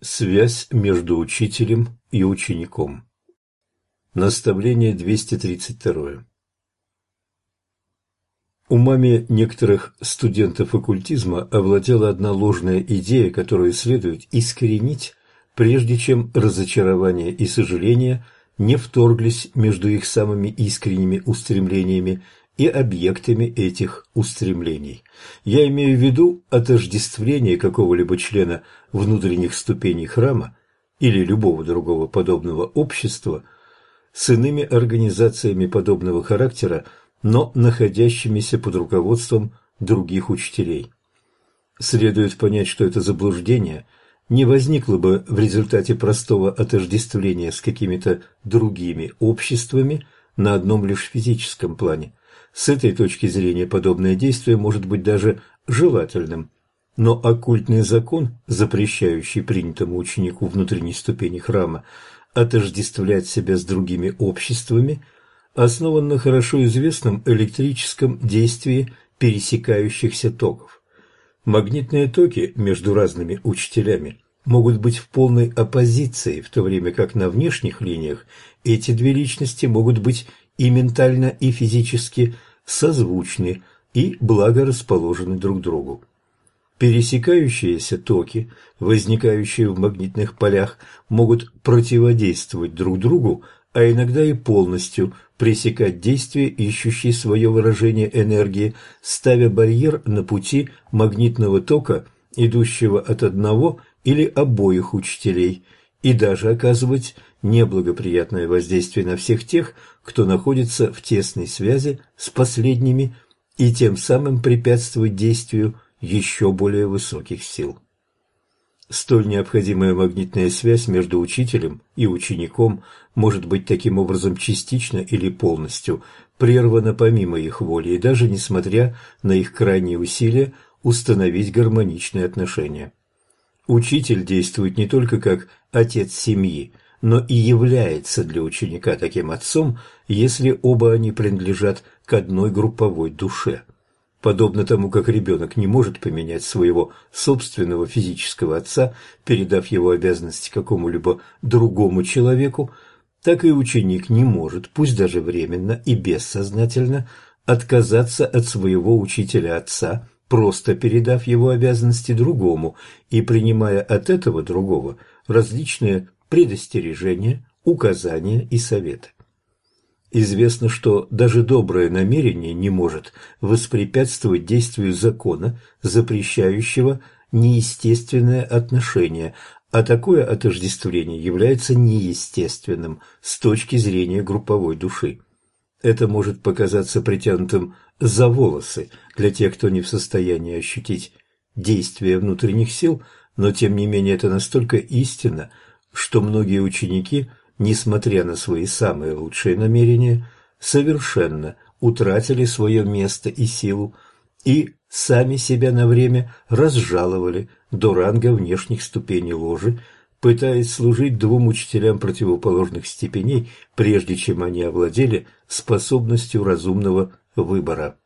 Связь между учителем и учеником. Наставление 232. Умами некоторых студентов оккультизма овладела одна ложная идея, которую следует искоренить, прежде чем разочарование и сожаление не вторглись между их самыми искренними устремлениями и объектами этих устремлений. Я имею в виду отождествление какого-либо члена внутренних ступеней храма или любого другого подобного общества с иными организациями подобного характера, но находящимися под руководством других учителей. Следует понять, что это заблуждение не возникло бы в результате простого отождествления с какими-то другими обществами на одном лишь физическом плане. С этой точки зрения подобное действие может быть даже желательным, но оккультный закон, запрещающий принятому ученику внутренней ступени храма отождествлять себя с другими обществами, основан на хорошо известном электрическом действии пересекающихся токов. Магнитные токи между разными учителями могут быть в полной оппозиции, в то время как на внешних линиях эти две личности могут быть и ментально, и физически созвучны и благорасположены друг другу. Пересекающиеся токи, возникающие в магнитных полях, могут противодействовать друг другу, а иногда и полностью пресекать действие, ищущей свое выражение энергии, ставя барьер на пути магнитного тока, идущего от одного или обоих учителей, и даже оказывать неблагоприятное воздействие на всех тех, кто находится в тесной связи с последними, и тем самым препятствовать действию еще более высоких сил. Столь необходимая магнитная связь между учителем и учеником может быть таким образом частично или полностью прервана помимо их воли и даже несмотря на их крайние усилия установить гармоничные отношения. Учитель действует не только как отец семьи, но и является для ученика таким отцом, если оба они принадлежат к одной групповой душе. Подобно тому, как ребенок не может поменять своего собственного физического отца, передав его обязанности какому-либо другому человеку, так и ученик не может, пусть даже временно и бессознательно, отказаться от своего учителя-отца, просто передав его обязанности другому и принимая от этого другого различные предостережения, указания и советы. Известно, что даже доброе намерение не может воспрепятствовать действию закона, запрещающего неестественное отношение, а такое отождествление является неестественным с точки зрения групповой души. Это может показаться притянутым за волосы для тех, кто не в состоянии ощутить действие внутренних сил, но тем не менее это настолько истинно, что многие ученики, несмотря на свои самые лучшие намерения, совершенно утратили свое место и силу и сами себя на время разжаловали до ранга внешних ступеней ложи, пытаясь служить двум учителям противоположных степеней, прежде чем они овладели способностью разумного выбора.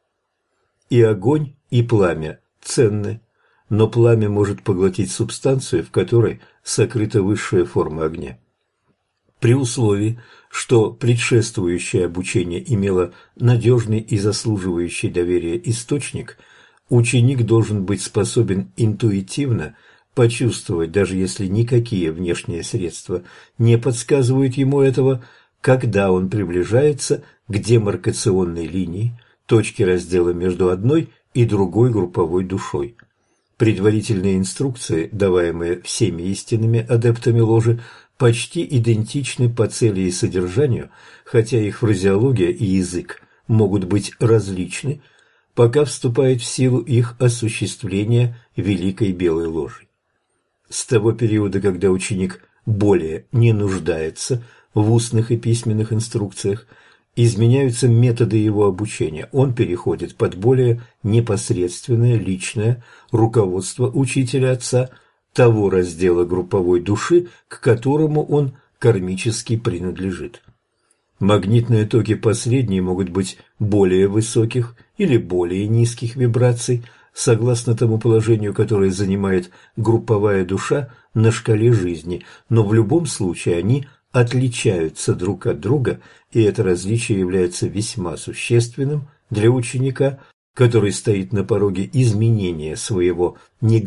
И огонь, и пламя ценны, но пламя может поглотить субстанцию, в которой сокрыта высшая форма огня. При условии, что предшествующее обучение имело надежный и заслуживающий доверия источник, ученик должен быть способен интуитивно почувствовать, даже если никакие внешние средства не подсказывают ему этого, когда он приближается к демаркационной линии, точке раздела между одной и другой групповой душой. Предварительные инструкции, даваемые всеми истинными адептами ложи, почти идентичны по цели и содержанию, хотя их фразеология и язык могут быть различны, пока вступает в силу их осуществление Великой Белой Ложей. С того периода, когда ученик более не нуждается в устных и письменных инструкциях, изменяются методы его обучения, он переходит под более непосредственное личное руководство учителя-отца, того раздела групповой души, к которому он кармически принадлежит. Магнитные токи последние могут быть более высоких или более низких вибраций, согласно тому положению, которое занимает групповая душа на шкале жизни, но в любом случае они отличаются друг от друга, и это различие является весьма существенным для ученика, который стоит на пороге изменения своего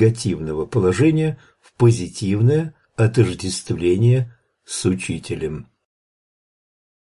негативного положения в позитивное отождествление с учителем.